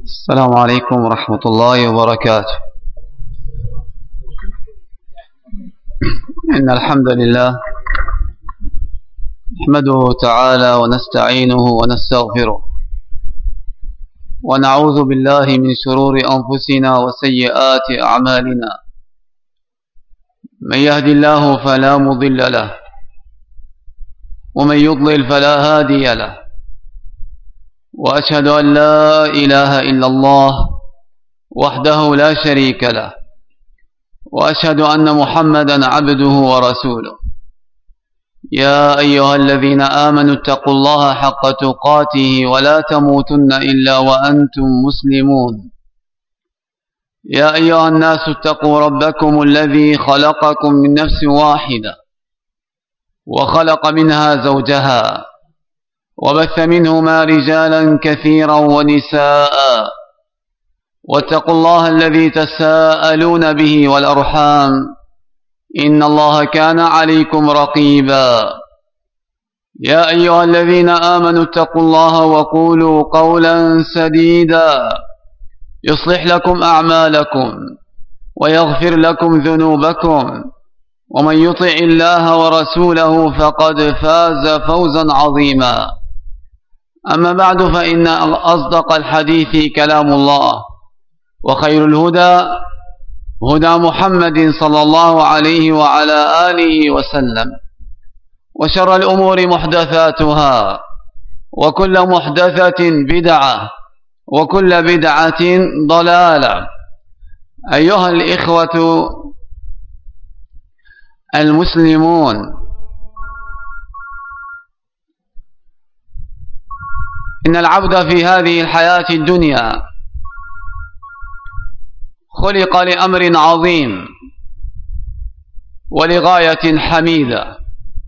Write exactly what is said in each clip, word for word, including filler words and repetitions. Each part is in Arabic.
السلام عليكم ورحمة الله وبركاته. إن الحمد لله نحمده تعالى ونستعينه ونستغفره ونعوذ بالله من شرور أنفسنا وسيئات أعمالنا. من يهد الله فلا مضل له ومن يضلل فلا هادي له، وأشهد أن لا إله إلا الله وحده لا شريك له، وأشهد أن محمدا عبده ورسوله. يا أيها الذين آمنوا اتقوا الله حق تقاته ولا تموتن إلا وأنتم مسلمون. يا أيها الناس اتقوا ربكم الذي خلقكم من نفس واحدة وخلق منها زوجها وبث منهما رجالا كثيرا ونساء، واتقوا الله الذي تساءلون به والأرحام إن الله كان عليكم رقيبا. يا أيها الذين آمنوا اتقوا الله وقولوا قولا سديدا يصلح لكم أعمالكم ويغفر لكم ذنوبكم، ومن يطع الله ورسوله فقد فاز فوزا عظيما. أما بعد، فإن أصدق الحديث كلام الله، وخير الهدى هدى محمد صلى الله عليه وعلى آله وسلم، وشر الأمور محدثاتها، وكل محدثة بدعة، وكل بدعة ضلالة. أيها الإخوة المسلمون، إن العبد في هذه الحياة الدنيا خلق لأمر عظيم ولغاية حميدة.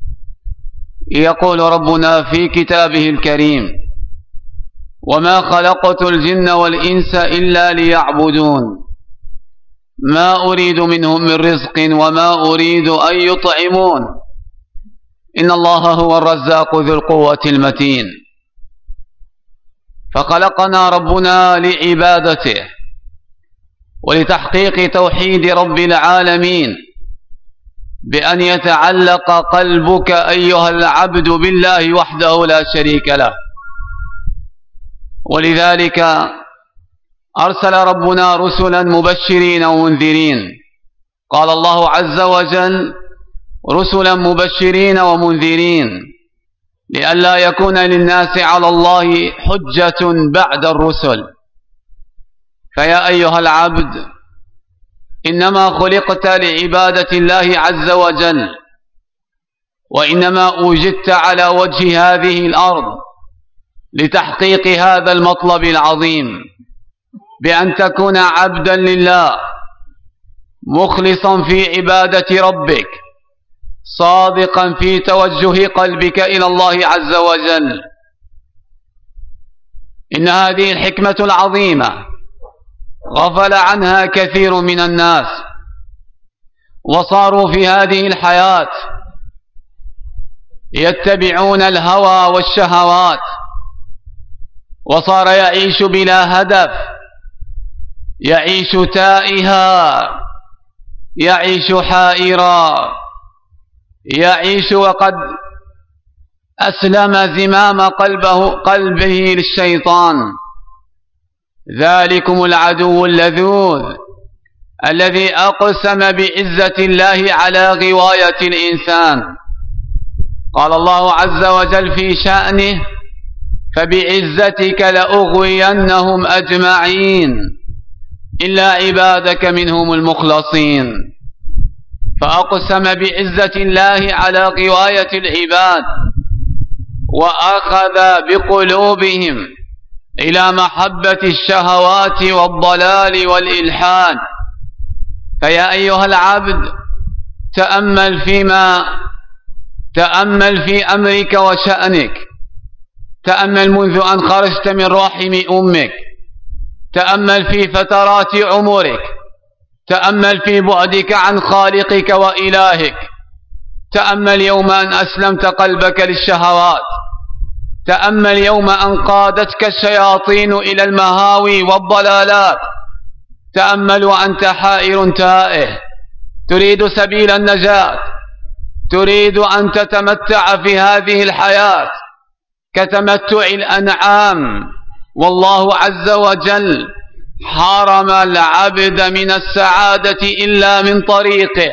يقول ربنا في كتابه الكريم: وما خلقت الجن والإنس إلا ليعبدون ما أريد منهم من رزق وما أريد أن يطعمون إن الله هو الرزاق ذو القوة المتين. فخلقنا ربنا لعبادته ولتحقيق توحيد رب العالمين، بأن يتعلق قلبك أيها العبد بالله وحده لا شريك له. ولذلك أرسل ربنا رسلا مبشرين ومنذرين. قال الله عز وجل: رسلا مبشرين ومنذرين لئلا يكون للناس على الله حجة بعد الرسل. فيا أيها العبد، إنما خلقت لعبادة الله عز وجل، وإنما أوجدت على وجه هذه الأرض لتحقيق هذا المطلب العظيم، بأن تكون عبدا لله مخلصا في عبادة ربك، صادقا في توجه قلبك إلى الله عز وجل. إن هذه الحكمة العظيمة غفل عنها كثير من الناس، وصاروا في هذه الحياة يتبعون الهوى والشهوات، وصار يعيش بلا هدف، يعيش تائها، يعيش حائرا، يعيش وقد أسلم زمام قلبه, قلبه للشيطان. ذلكم العدو اللذوذ الذي أقسم بعزة الله على غواية الإنسان. قال الله عز وجل في شأنه: فبعزتك لأغوينهم أجمعين إلا عبادك منهم المخلصين. فأقسم بعزة الله على غواية العباد، وأخذ بقلوبهم إلى محبة الشهوات والضلال والإلحاد. فيا أيها العبد، تأمل فيما تأمل في أمرك وشأنك، تأمل منذ أن خرجت من رحم أمك، تأمل في فترات عمرك، تأمل في بعدك عن خالقك وإلهك، تأمل يوم أن أسلمت قلبك للشهوات، تأمل يوم أن قادتك الشياطين إلى المهاوي والضلالات، تأمل وأنت حائر تائه تريد سبيل النجاة، تريد أن تتمتع في هذه الحياة كتمتع الأنعام، والله عز وجل حرم العبد من السعادة إلا من طريقه،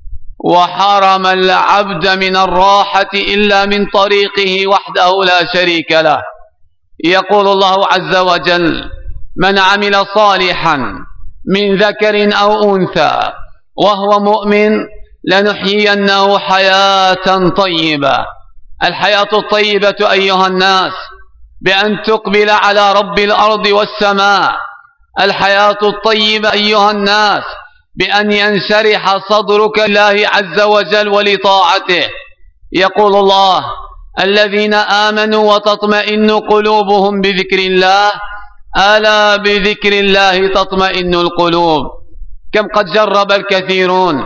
وحرم العبد من الراحة إلا من طريقه وحده لا شريك له. يقول الله عز وجل: من عمل صالحا من ذكر أو أنثى وهو مؤمن لنحيينه حياة طيبة. الحياة الطيبة أيها الناس بأن تقبل على رب الأرض والسماء. الحياة الطيبة أيها الناس بأن ينشرح صدرك لله عز وجل ولطاعته. يقول الله: الذين آمنوا وتطمئن قلوبهم بذكر الله، ألا بذكر الله تطمئن القلوب. كم قد جرب الكثيرون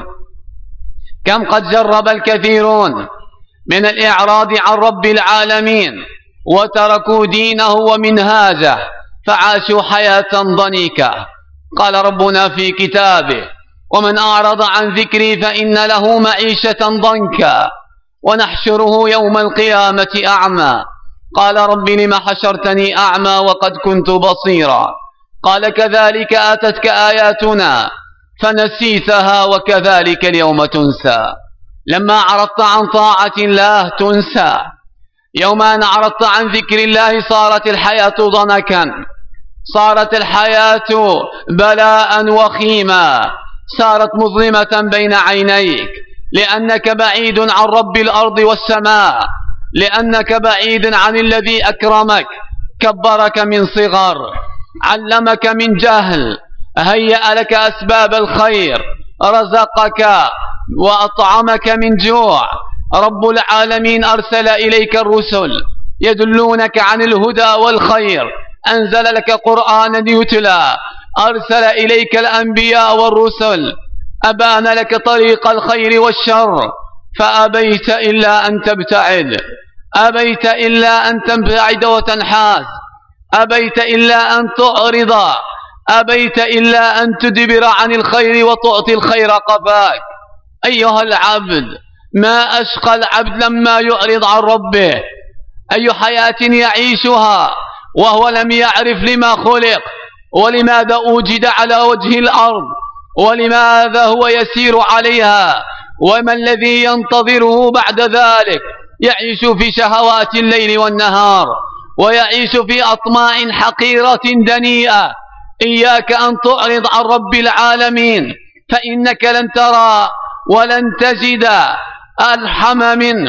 كم قد جرب الكثيرون من الإعراض عن رب العالمين وتركوا دينه ومنهاجه فعاشوا حياة ضنيكة. قال ربنا في كتابه: ومن أعرض عن ذكري فإن له معيشة ضنكا ونحشره يوم القيامة أعمى. قال رب لم حشرتني أعمى وقد كنت بصيرا. قال: كذلك آتتك آياتنا فنسيتها وكذلك اليوم تنسى. لما أعرضت عن طاعة الله تنسى، يوم أن أعرضت عن ذكر الله صارت الحياة ضنكا، صارت الحياة بلاء وخيما، صارت مظلمة بين عينيك، لأنك بعيد عن رب الأرض والسماء، لأنك بعيد عن الذي أكرمك، كبرك من صغر، علمك من جهل، هيأ لك أسباب الخير، رزقك وأطعمك من جوع. رب العالمين أرسل إليك الرسل يدلونك عن الهدى والخير، أنزل لك قرآنا يتلى، أرسل إليك الأنبياء والرسل، أبان لك طريق الخير والشر، فأبيت إلا أن تبتعد، أبيت إلا أن تبتعد وتنحاز، أبيت إلا أن تعرض، أبيت إلا أن تدبر عن الخير وتعطي الخير قفاك. أيها العبد، ما أشقى العبد لما يعرض عن ربه. أي حياة يعيشها وهو لم يعرف لما خلق، ولماذا أوجد على وجه الأرض، ولماذا هو يسير عليها، وما الذي ينتظره بعد ذلك. يعيش في شهوات الليل والنهار، ويعيش في أطماع حقيرة دنيئة. إياك أن تعرض عن رب العالمين، فإنك لن ترى ولن تجد أرحم منه،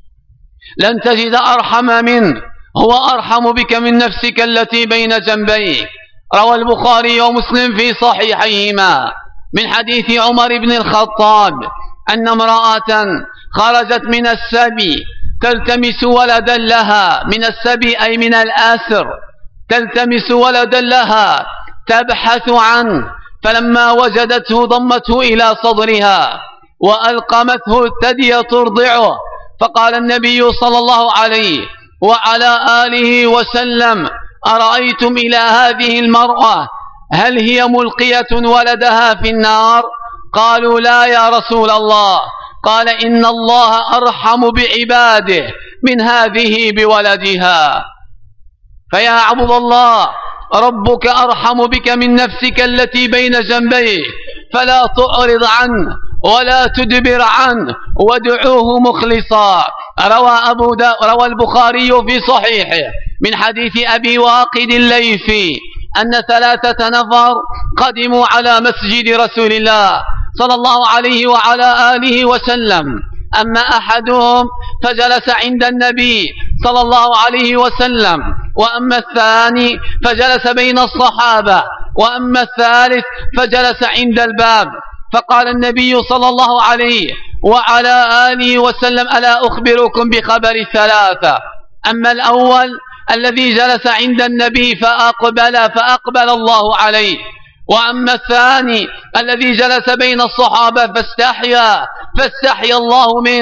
لن تجد أرحم منه. هو أرحم بك من نفسك التي بين جنبيك. روى البخاري ومسلم في صحيحيهما من حديث عمر بن الخطاب أن امرأة خرجت من السبي تلتمس ولدا لها، من السبي أي من الآسر، تلتمس ولدا لها تبحث عنه، فلما وجدته ضمته إلى صدرها وألقمته الثدي ترضعه. فقال النبي صلى الله عليه وعلى آله وسلم: أرأيتم إلى هذه المرأة هل هي ملقية ولدها في النار؟ قالوا: لا يا رسول الله. قال: إن الله أرحم بعباده من هذه بولدها. فيا عبد الله، ربك أرحم بك من نفسك التي بين جنبيه، فلا تعرض عنه ولا تدبر عنه، وادعوه مخلصا. روى, أبو دا روى البخاري في صحيحه من حديث أبي واقد الليثي أن ثلاثة نفر قدموا على مسجد رسول الله صلى الله عليه وعلى آله وسلم. أما أحدهم فجلس عند النبي صلى الله عليه وسلم، وأما الثاني فجلس بين الصحابة، وأما الثالث فجلس عند الباب. فقال النبي صلى الله عليه وعلى آله وسلم: ألا أخبركم بخبر الثلاثة؟ أما الأول الذي جلس عند النبي فأقبل فأقبل الله عليه، وأما الثاني الذي جلس بين الصحابة فاستحيا فاستحيا الله منه.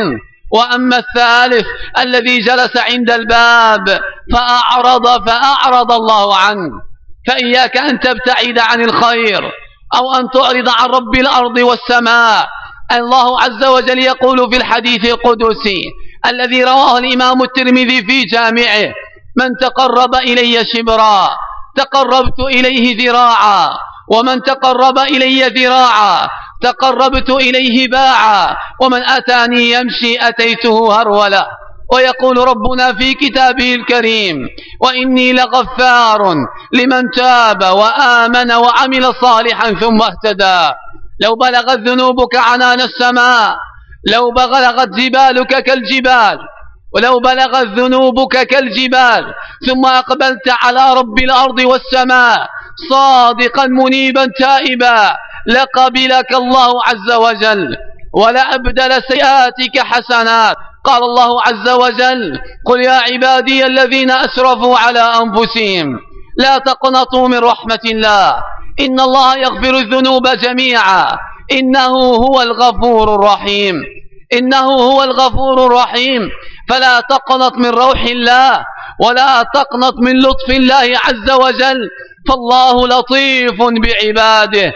وأما الثالث الذي جلس عند الباب فأعرض فأعرض الله عنه. فإياك أن تبتعد عن الخير أو أن تعرض عن رب الأرض والسماء. الله عز وجل يقول في الحديث القدسي الذي رواه الإمام الترمذي في جامعه: من تقرب إلي شبرا تقربت إليه ذراعا، ومن تقرب إلي ذراعا تقربت إليه باعا، ومن أتاني يمشي أتيته هرولا. ويقول ربنا في كتابه الكريم: وإني لغفار لمن تاب وآمن وعمل صالحا ثم اهتدى. لو بلغت ذنوبك عنان السماء، لو بلغت جبالك كالجبال، ولو بلغت ذنوبك كالجبال ثم أقبلت على رب الأرض والسماء صادقا منيبا تائبا لقبلك الله عز وجل ولأبدل سيئاتك حسنات. قال الله عز وجل: قل يا عبادي الذين أسرفوا على أنفسهم لا تقنطوا من رحمة الله إن الله يغفر الذنوب جميعا إنه هو الغفور الرحيم. إنه هو الغفور الرحيم. فلا تقنط من روح الله ولا تقنط من لطف الله عز وجل، فالله لطيف بعباده.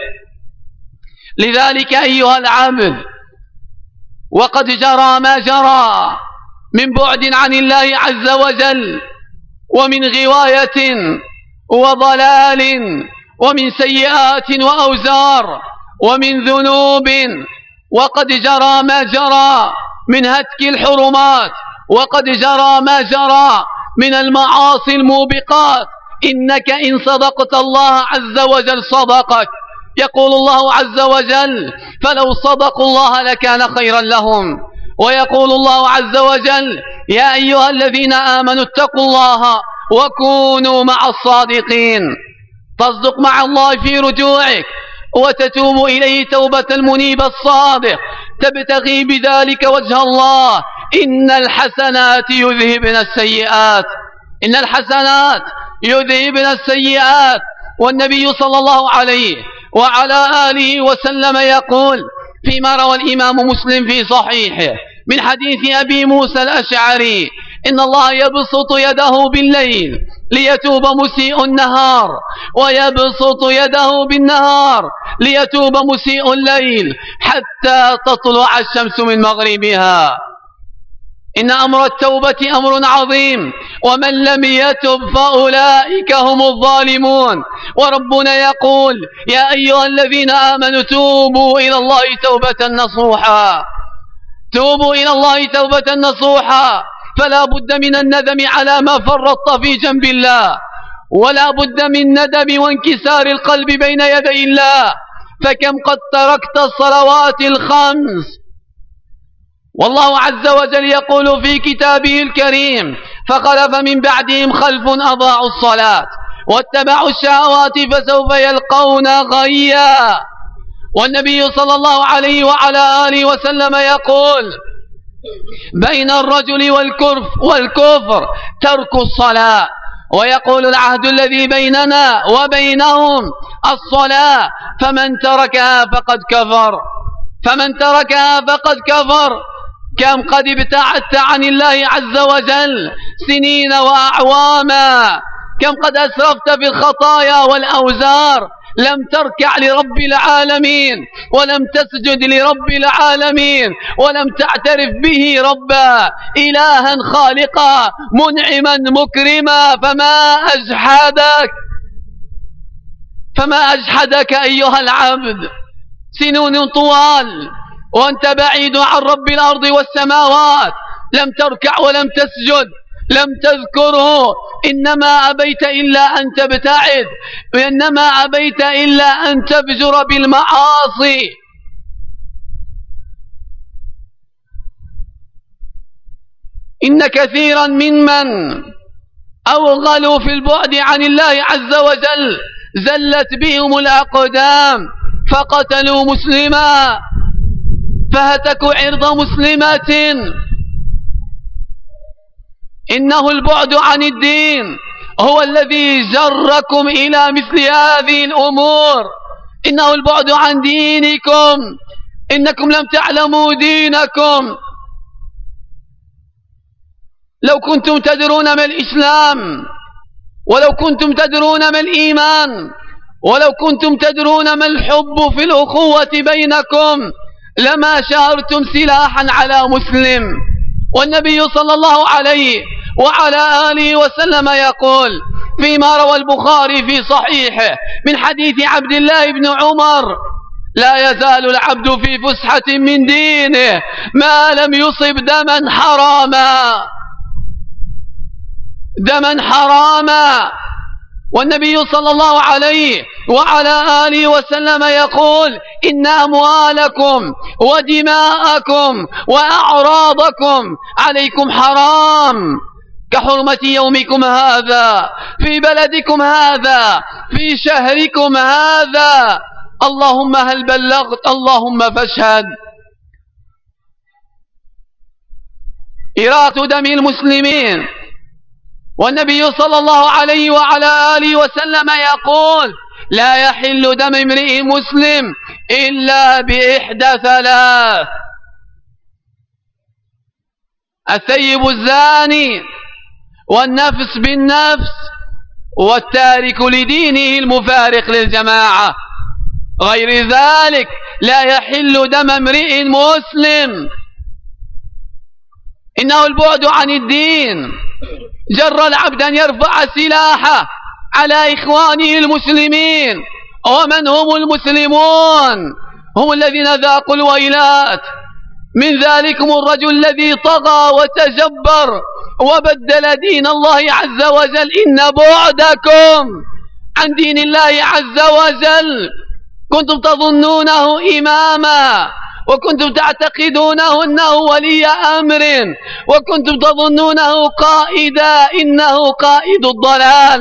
لذلك أيها العبد، وقد جرى ما جرى من بعد عن الله عز وجل ومن غواية وضلال ومن سيئات وأوزار ومن ذنوب، وقد جرى ما جرى من هتك الحرمات، وقد جرى ما جرى من المعاصي الموبقات. إنك إن صدقت الله عز وجل صدقك. يقول الله عز وجل: فلو صدقوا الله لكان خيرا لهم. ويقول الله عز وجل: يا أيها الذين آمنوا اتقوا الله وكونوا مع الصادقين. تصدق مع الله في رجوعك وتتوب إليه توبة المنيب الصادق تبتغي بذلك وجه الله. إن الحسنات يذهبن السيئات إن الحسنات يذهبن السيئات. والنبي صلى الله عليه وعلى آله وسلم يقول فيما روى الإمام مسلم في صحيحه من حديث أبي موسى الأشعري: إن الله يبسط يده بالليل ليتوب مسيء النهار، ويبسط يده بالنهار ليتوب مسيء الليل حتى تطلع الشمس من مغربها. إن أمر التوبة أمر عظيم، ومن لم يتب فأولئك هم الظالمون. وربنا يقول: يا أيها الذين آمنوا توبوا إلى الله توبة نصوحا. توبوا إلى الله توبة نصوحا. فلا بد من الندم على ما فرطت في جنب الله، ولا بد من ندم وانكسار القلب بين يدي الله. فكم قد تركت الصلوات الخمس والله عز وجل يقول في كتابه الكريم: فخلف من بعدهم خلف أضاعوا الصلاة واتبعوا الشهوات فسوف يلقون غيا. والنبي صلى الله عليه وعلى آله وسلم يقول: بين الرجل والكفر ترك الصلاة. ويقول: العهد الذي بيننا وبينهم الصلاة فمن تركها فقد كفر فمن تركها فقد كفر. كم قد ابتعدت عن الله عز وجل سنين وأعواما، كم قد أسرفت في الخطايا والأوزار، لم تركع لرب العالمين ولم تسجد لرب العالمين ولم تعترف به ربا إلها خالقا منعما مكرما. فما أجحدك فما أجحدك أيها العبد. سنون طوال وأنت بعيد عن رب الأرض والسماوات، لم تركع ولم تسجد، لم تذكره، إنما أبيت إلا أن تبتعد، إنما أبيت إلا أن تفجر بالمعاصي. إن كثيرا ممن أوغلوا في البعد عن الله عز وجل زلت بهم الأقدام فقتلوا مسلما، فهتكوا عرض مسلمة. إنه البعد عن الدين هو الذي جركم إلى مثل هذه الأمور. إنه البعد عن دينكم، إنكم لم تعلموا دينكم. لو كنتم تدرون ما الإسلام، ولو كنتم تدرون ما الإيمان، ولو كنتم تدرون ما الحب في الأخوة بينكم لما شارتم سلاحا على مسلم. والنبي صلى الله عليه وعلى آله وسلم يقول فيما روى البخاري في صحيحه من حديث عبد الله بن عمر: لا يزال العبد في فسحة من دينه ما لم يصب دما حراما، دما حراما. والنبي صلى الله عليه وعلى آله وسلم يقول: إن أموالكم ودماءكم وأعراضكم عليكم حرام كحرمة يومكم هذا في بلدكم هذا في شهركم هذا. اللهم هل بلغت؟ اللهم فاشهد. إراقة دم المسلمين. والنبي صلى الله عليه وعلى آله وسلم يقول: لا يحل دم امرئ مسلم إلا بإحدى ثلاث: الثيب الزاني، والنفس بالنفس، والتارك لدينه المفارق للجماعة. غير ذلك لا يحل دم امرئ مسلم. إنه البعد عن الدين جر العبد أن يرفع سلاحه على إخوانه المسلمين. ومن هم المسلمون؟ هم الذين ذاقوا الويلات. من ذلكم الرجل الذي طغى وتجبر وبدل دين الله عز وجل. إن بعدكم عن دين الله عز وجل كنتم تظنونه إماما، وكنتم تعتقدونه أنه ولي أمر، وكنتم تظنونه قائدا. إنه قائد الضلال.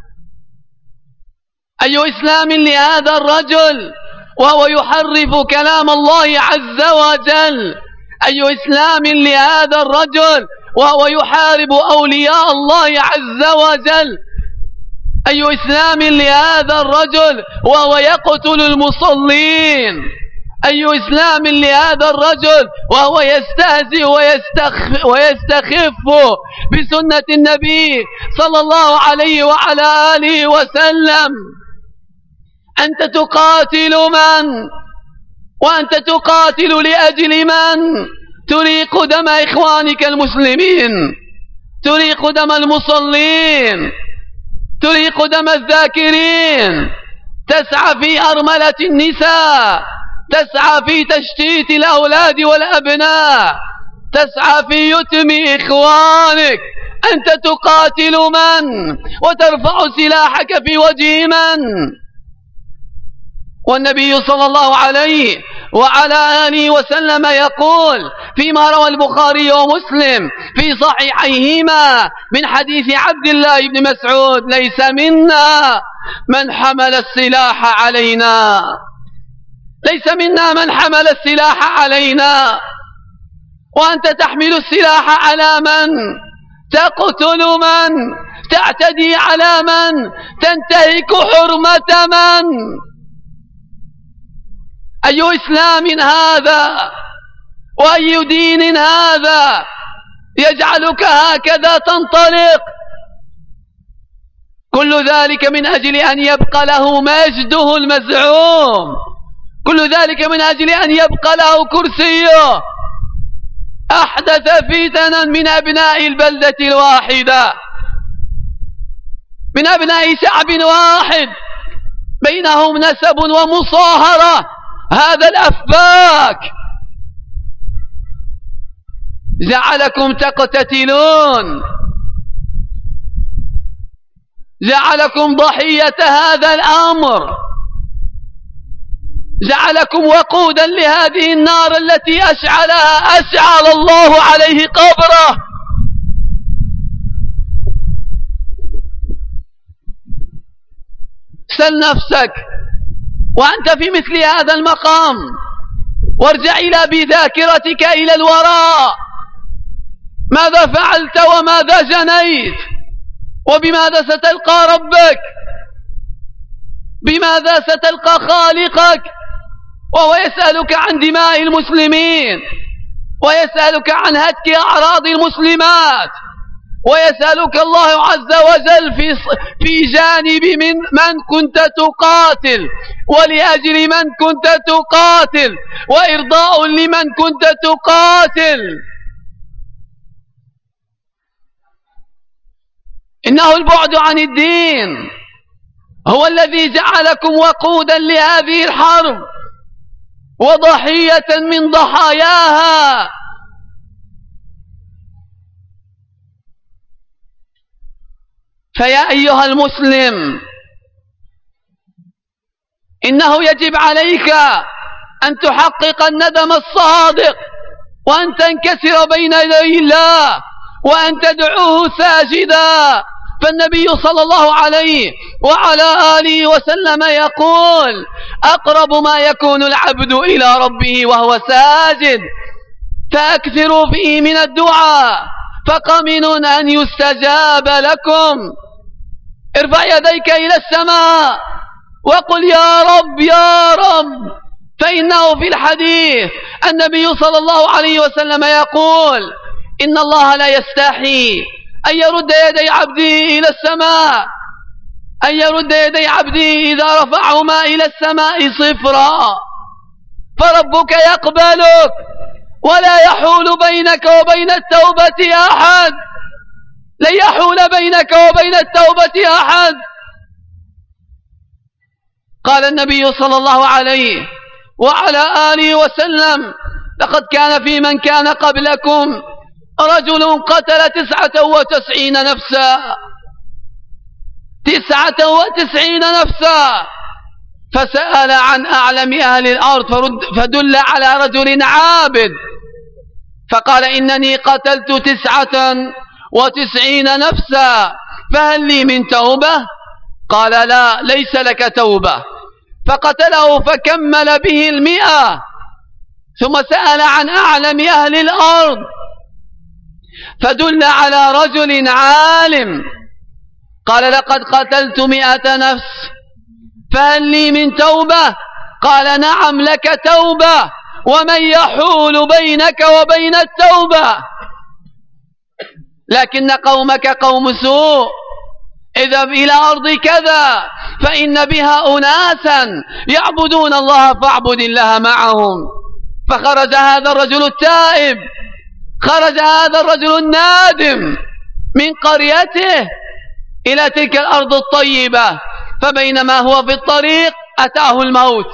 أي إسلام لهذا الرجل وهو يحرف كلام الله عز وجل؟ أي إسلام لهذا الرجل وهو يحارب أولياء الله عز وجل؟ أي إسلام لهذا الرجل وهو يقتل المصلين؟ أي إسلام لهذا الرجل وهو يستهزئ ويستخف, ويستخف بسنة النبي صلى الله عليه وعلى آله وسلم؟ أنت تقاتل من؟ وأنت تقاتل لأجل من؟ تريق دم إخوانك المسلمين، تريق دم المصلين، تريق دم الذاكرين، تسعى في أرملة النساء، تسعى في تشتيت الأولاد والأبناء، تسعى في يتم إخوانك. أنت تقاتل من وترفع سلاحك في وجه من؟ والنبي صلى الله عليه وعلى آله وسلم يقول فيما روى البخاري ومسلم في صحيحيهما من حديث عبد الله بن مسعود: ليس منا من حمل السلاح علينا، ليس منا من حمل السلاح علينا. وأنت تحمل السلاح على من؟ تقتل من؟ تعتدي على من؟ تنتهك حرمة من؟ أي إسلام هذا؟ وأي دين هذا يجعلك هكذا تنطلق؟ كل ذلك من أجل أن يبقى له مجده المزعوم، كل ذلك من أجل أن يبقى له كرسيه. أحدث فتنا من أبناء البلدة الواحدة، من أبناء شعب واحد بينهم نسب ومصاهرة. هذا الأفاك جعلكم تقتتلون، جعلكم ضحية هذا الأمر، جعلكم وقودا لهذه النار التي أشعلها أشعل الله عليه قبره. سل نفسك وأنت في مثل هذا المقام، وارجع إلى بذاكرتك إلى الوراء. ماذا فعلت وماذا جنيت؟ وبماذا ستلقى ربك؟ بماذا ستلقى خالقك وهو يسألك عن دماء المسلمين، ويسألك عن هتك أعراض المسلمات، ويسألك الله عز وجل في في جانب من من كنت تقاتل، ولأجل من كنت تقاتل، وإرضاء لمن كنت تقاتل. إنه البعد عن الدين هو الذي جعلكم وقودا لهذه الحرب وضحية من ضحاياها. فيا أيها المسلم، إنه يجب عليك أن تحقق الندم الصادق، وأن تنكسر بين يدي الله، وأن تدعوه ساجدا. فالنبي صلى الله عليه وعلى آله وسلم يقول: أقرب ما يكون العبد إلى ربه وهو ساجد، فأكثروا فيه من الدعاء فقمن أن يستجاب لكم. ارفع يديك إلى السماء وقل: يا رب يا رب. فإنه في الحديث النبي صلى الله عليه وسلم يقول: إن الله لا يستحي أن يرد يدي عبده إلى السماء، أن يرد يدي عبده إذا رفعهما إلى السماء صفرا، فربك يقبلك ولا يحول بينك وبين التوبة أحد، لن يحول بينك وبين التوبة أحد. قال النبي صلى الله عليه وعلى آله وسلم: لقد كان في من كان قبلكم رجل قتل تسعة وتسعين نفسا، تسعة وتسعين نفسا، فسأل عن أعلم أهل الأرض فدل على رجل عابد، فقال: إنني قتلت تسعة وتسعين نفسا، فهل لي من توبة؟ قال: لا، ليس لك توبة. فقتله فكمل به المئة، ثم سأل عن أعلم أهل الأرض فدل على رجل عالم، قال: لقد قتلت مئة نفس، فهل لي من توبة؟ قال: نعم لك توبة، ومن يحول بينك وبين التوبة؟ لكن قومك قوم سوء، اذهب إلى أرض كذا فإن بها أناسا يعبدون الله فاعبد الله معهم. فخرج هذا الرجل التائب، خرج هذا الرجل النادم من قريته إلى تلك الأرض الطيبة، فبينما هو في الطريق أتاه الموت،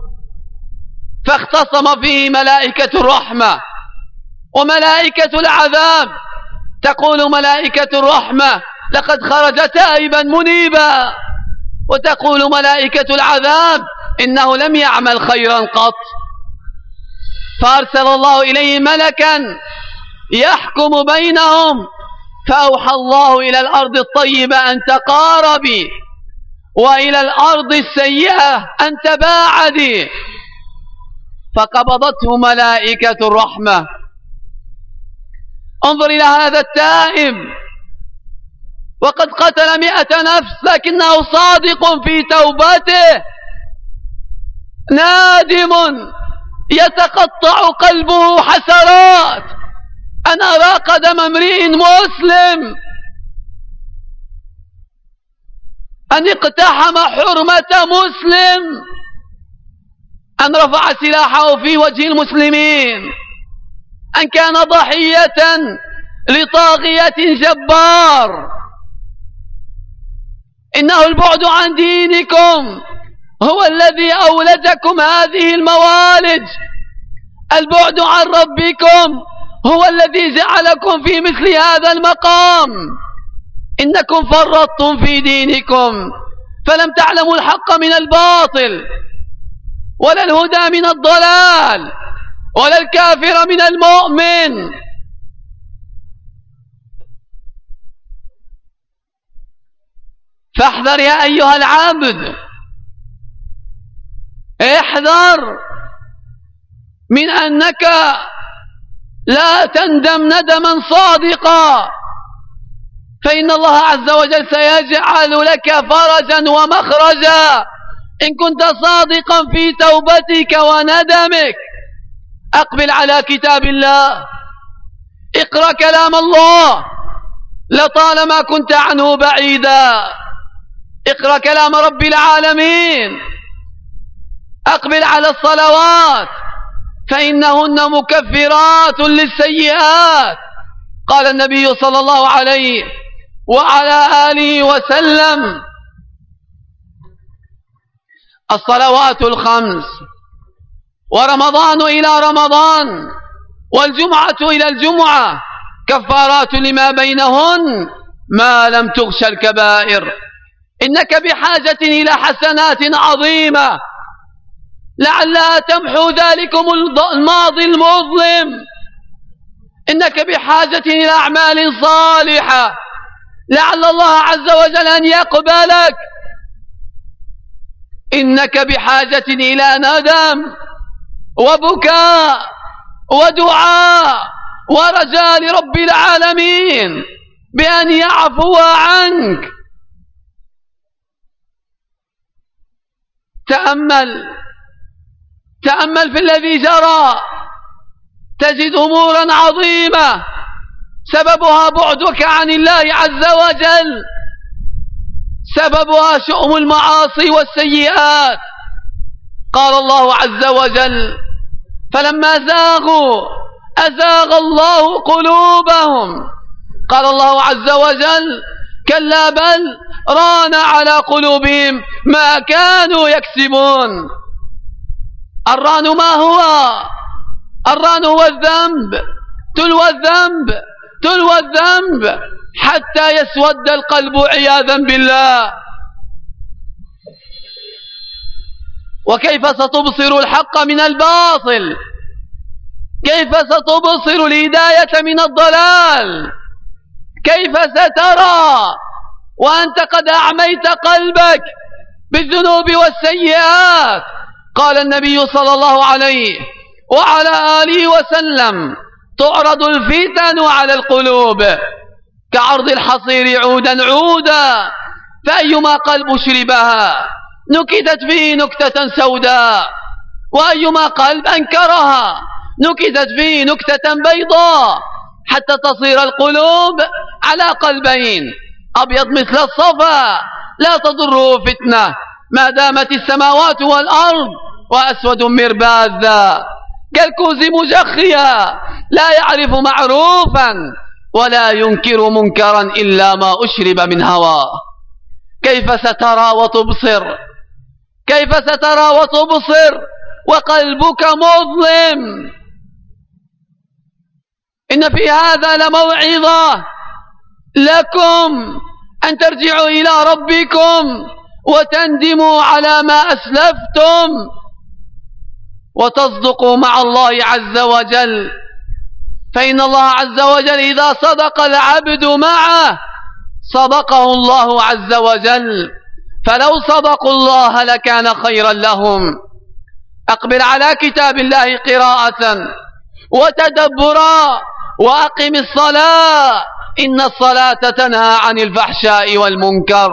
فاختصم فيه ملائكة الرحمة وملائكة العذاب. تقول ملائكة الرحمة: لقد خرج تائبا منيبا، وتقول ملائكة العذاب: إنه لم يعمل خيرا قط. فأرسل الله إليه ملكا يحكم بينهم، فأوحى الله إلى الأرض الطيبة أن تقاربي، وإلى الأرض السيئة أن تباعدي، فقبضته ملائكة الرحمة. انظر إلى هذا التائب، وقد قتل مئة نفس لكنه صادق في توبته، نادم يتقطع قلبه حسرات أن أرى قدم امرئ مسلم، أن اقتحم حرمة مسلم، أن رفع سلاحه في وجه المسلمين، أن كان ضحية لطاغية جبار. إنه البعد عن دينكم هو الذي أولدكم هذه الموالد، البعد عن ربكم هو الذي جعلكم في مثل هذا المقام. إنكم فرطتم في دينكم، فلم تعلموا الحق من الباطل، ولا الهدى من الضلال، ولا الكافر من المؤمن. فاحذر يا أيها العبد، احذر من أنك لا تندم ندما صادقا، فإن الله عز وجل سيجعل لك فرجا ومخرجا إن كنت صادقا في توبتك وندمك. أقبل على كتاب الله، اقرأ كلام الله، لطالما كنت عنه بعيدا. اقرأ كلام رب العالمين، أقبل على الصلوات فإنهن مكفرات للسيئات. قال النبي صلى الله عليه وعلى آله وسلم: الصلوات الخمس ورمضان إلى رمضان والجمعة إلى الجمعة كفارات لما بينهن ما لم تغش الكبائر. إنك بحاجة إلى حسنات عظيمة لعلها تمحو ذلكم الماضي المظلم. إنك بحاجة إلى أعمال صالحة لعل الله عز وجل أن يقبلك. إنك بحاجة إلى ندم وبكاء ودعاء ورجاء لرب العالمين بأن يعفو عنك. تأمل تأمل في الذي جرى، تجد أمورا عظيمة سببها بعدك عن الله عز وجل، سببها شؤم المعاصي والسيئات. قال الله عز وجل: فلما زاغوا أزاغ الله قلوبهم. قال الله عز وجل: كلا بل ران على قلوبهم ما كانوا يكسبون. الران ما هو؟ الران هو الذنب، تلو الذنب تلو الذنب حتى يسود القلب عياذا بالله. وكيف ستبصر الحق من الباطل؟ كيف ستبصر الهداية من الضلال؟ كيف سترى وأنت قد أعميت قلبك بالذنوب والسيئات؟ قال النبي صلى الله عليه وعلى آله وسلم: تعرض الفتن على القلوب كعرض الحصير عودا عودا، فأيما قلب شربها نكتت فيه نكتة سوداء، وأيما قلب أنكرها نكتت فيه نكتة بيضاء، حتى تصير القلوب على قلبين: أبيض مثل الصفا لا تضره فتنة ما دامت السماوات والأرض، وأسود مرباذا كالكوز مجخيا لا يعرف معروفا ولا ينكر منكرا إلا ما أشرب من هواه. كيف سترى وتبصر؟ كيف سترى وتبصر وقلبك مظلم؟ إن في هذا لموعظة لكم أن ترجعوا إلى ربكم وتندموا على ما أسلفتم وتصدقوا مع الله عز وجل، فإن الله عز وجل إذا صدق العبد معه صدقه الله عز وجل، فلو صدقوا الله لكان خيرا لهم. أقبل على كتاب الله قراءة وتدبرا وأقم الصلاة إن الصلاة تنهى عن الفحشاء والمنكر.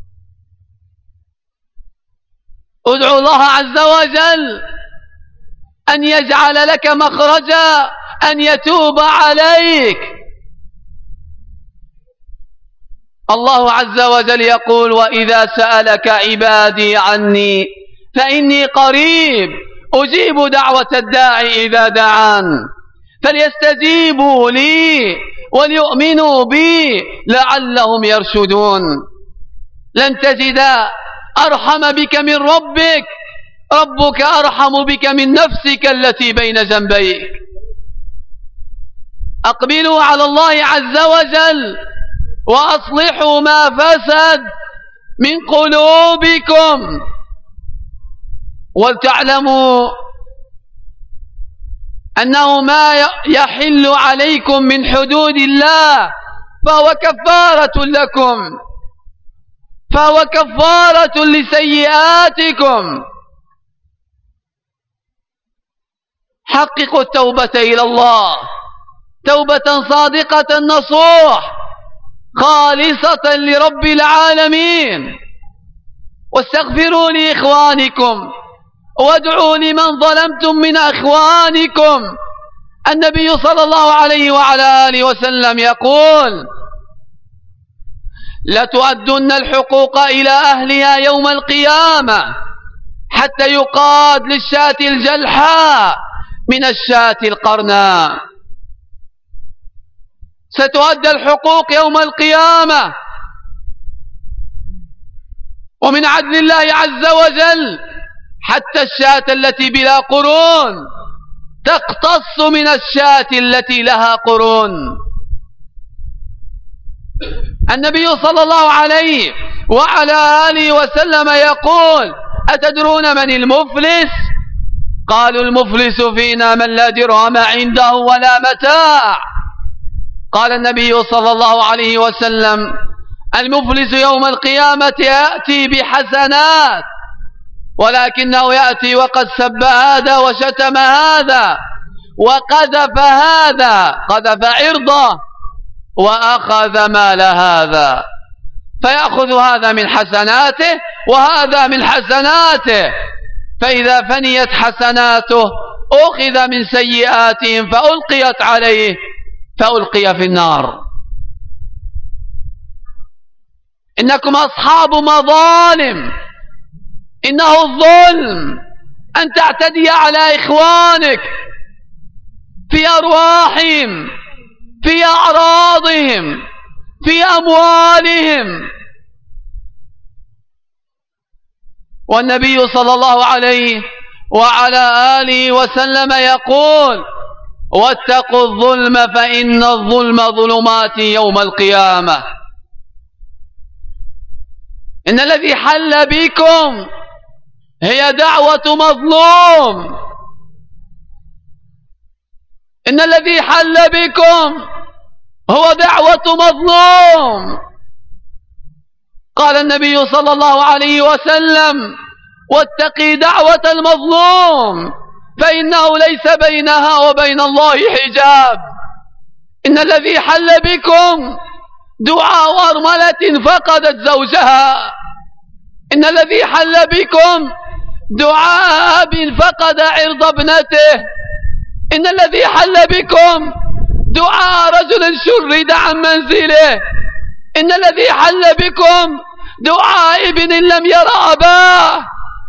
ادعو الله عز وجل أن يجعل لك مخرجا، أن يتوب عليك. الله عز وجل يقول: وإذا سألك عبادي عني فإني قريب أجيب دعوة الداعي إذا دعان فليستجيبوا لي وليؤمنوا بي لعلهم يرشدون. لن تجد أرحم بك من ربك، ربك أرحم بك من نفسك التي بين جنبيك. أقبلوا على الله عز وجل وأصلحوا ما فسد من قلوبكم، ولتعلموا أنه ما يحل عليكم من حدود الله فهو كفارة لكم، فهو كفارة لسيئاتكم. حققوا التوبة إلى الله توبة صادقة نصوح خالصة لرب العالمين، واستغفروا لإخوانكم وادعوا لمن ظلمتم من أخوانكم. النبي صلى الله عليه وعلى آله وسلم يقول: لتؤدن الحقوق إلى أهلها يوم القيامة حتى يقاد للشاة الجلحاء من الشاة القرناء. ستؤدى الحقوق يوم القيامة، ومن عدل الله عز وجل حتى الشاة التي بلا قرون تقتص من الشاة التي لها قرون. النبي صلى الله عليه وعلى آله وسلم يقول: أتدرون من المفلس؟ قالوا: المفلس فينا من لا درهم عنده ولا متاع. قال النبي صلى الله عليه وسلم: المفلس يوم القيامة يأتي بحسنات، ولكنه يأتي وقد سب هذا وشتم هذا وقذف هذا، قذف عرضه وأخذ مال هذا، فيأخذ هذا من حسناته وهذا من حسناته، فإذا فنيت حسناته أخذ من سيئاتهم فألقيت عليه فألقي في النار. إنكم أصحاب مظالم. إنه الظلم أن تعتدي على إخوانك في أرواحهم، في أعراضهم، في أموالهم. والنبي صلى الله عليه وعلى آله وسلم يقول: واتقوا الظلم فإن الظلم ظلمات يوم القيامة. إن الذي حل بكم هي دعوة مظلوم. إن الذي حل بكم هو دعوة مظلوم. قال النبي صلى الله عليه وسلم: واتقي دعوة المظلوم فإنه ليس بينها وبين الله حجاب. إن الذي حل بكم دعاء أرملة فقدت زوجها. إن الذي حل بكم دعاء أب فقد عرض ابنته. إن الذي حل بكم دعاء رجل شرد عن منزله. إن الذي حل بكم دعاء ابن لم ير أباه.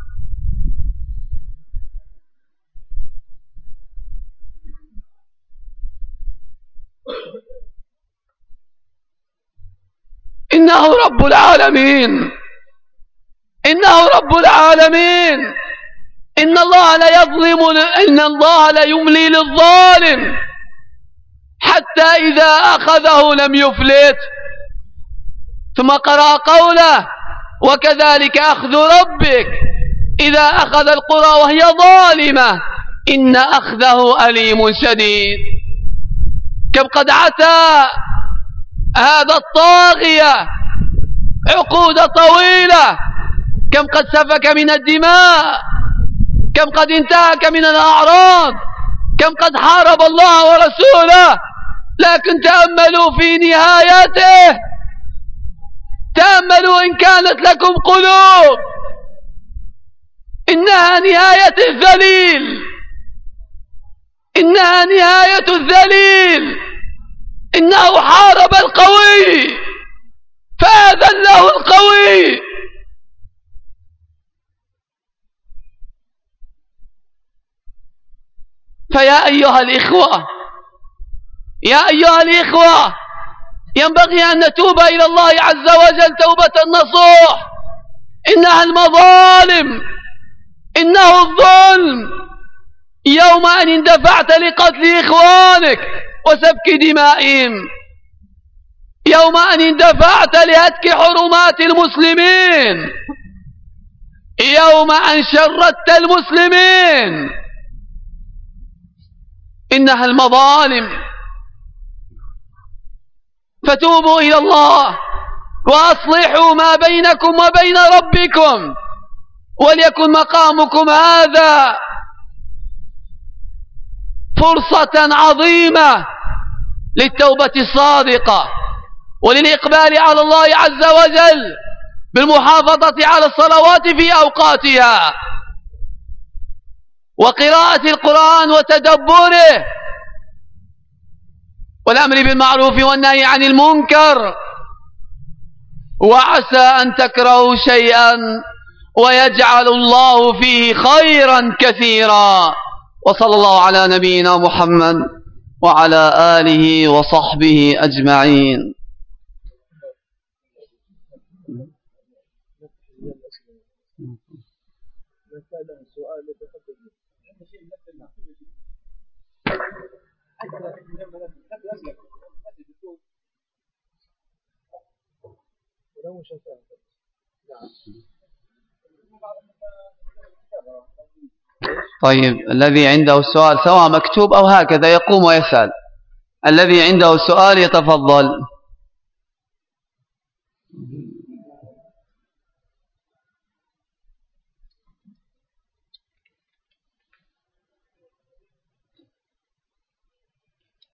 إنه رب العالمين. إنه رب العالمين. إن الله لا يظلم إن الله لا يملي للظالم حتى إذا أخذه لم يفلت. ثم قرأ قوله: وكذلك أخذ ربك إذا أخذ القرى وهي ظالمة إن أخذه أليم شديد. كم قد عتى هذا الطاغية عقود طويلة، كم قد سفك من الدماء، كم قد انتهك من الأعراض، كم قد حارب الله ورسوله، لكن تأملوا في نهايته. تأملوا إن كانت لكم قلوب، إنها نهاية الذليل. إنها نهاية الذليل. إنه حارب القوي فأذله القوي. فيا أيها الإخوة، يا أيها الإخوة، ينبغي أن نتوب إلى الله عز وجل توبة نصوح. إنها المظالم، إنه الظلم. يوم أن اندفعت لقتل إخوانك وسفك دمائهم، يوم أن اندفعت لهتك حرمات المسلمين، يوم أن شردت المسلمين، إنها المظالم. فتوبوا إلى الله وأصلحوا ما بينكم وبين ربكم، وليكن مقامكم هذا فرصة عظيمة للتوبة الصادقة وللإقبال على الله عز وجل بالمحافظة على الصلوات في أوقاتها، وقراءة القرآن وتدبره، والأمر بالمعروف والنهي عن المنكر، وعسى أن تكرهوا شيئا ويجعل الله فيه خيرا كثيرا. وصلى الله على نبينا محمد وعلى آله وصحبه أجمعين. طيب، الذي عنده سؤال سواء مكتوب أو هكذا يقوم ويسأل. الذي عنده سؤال يتفضل.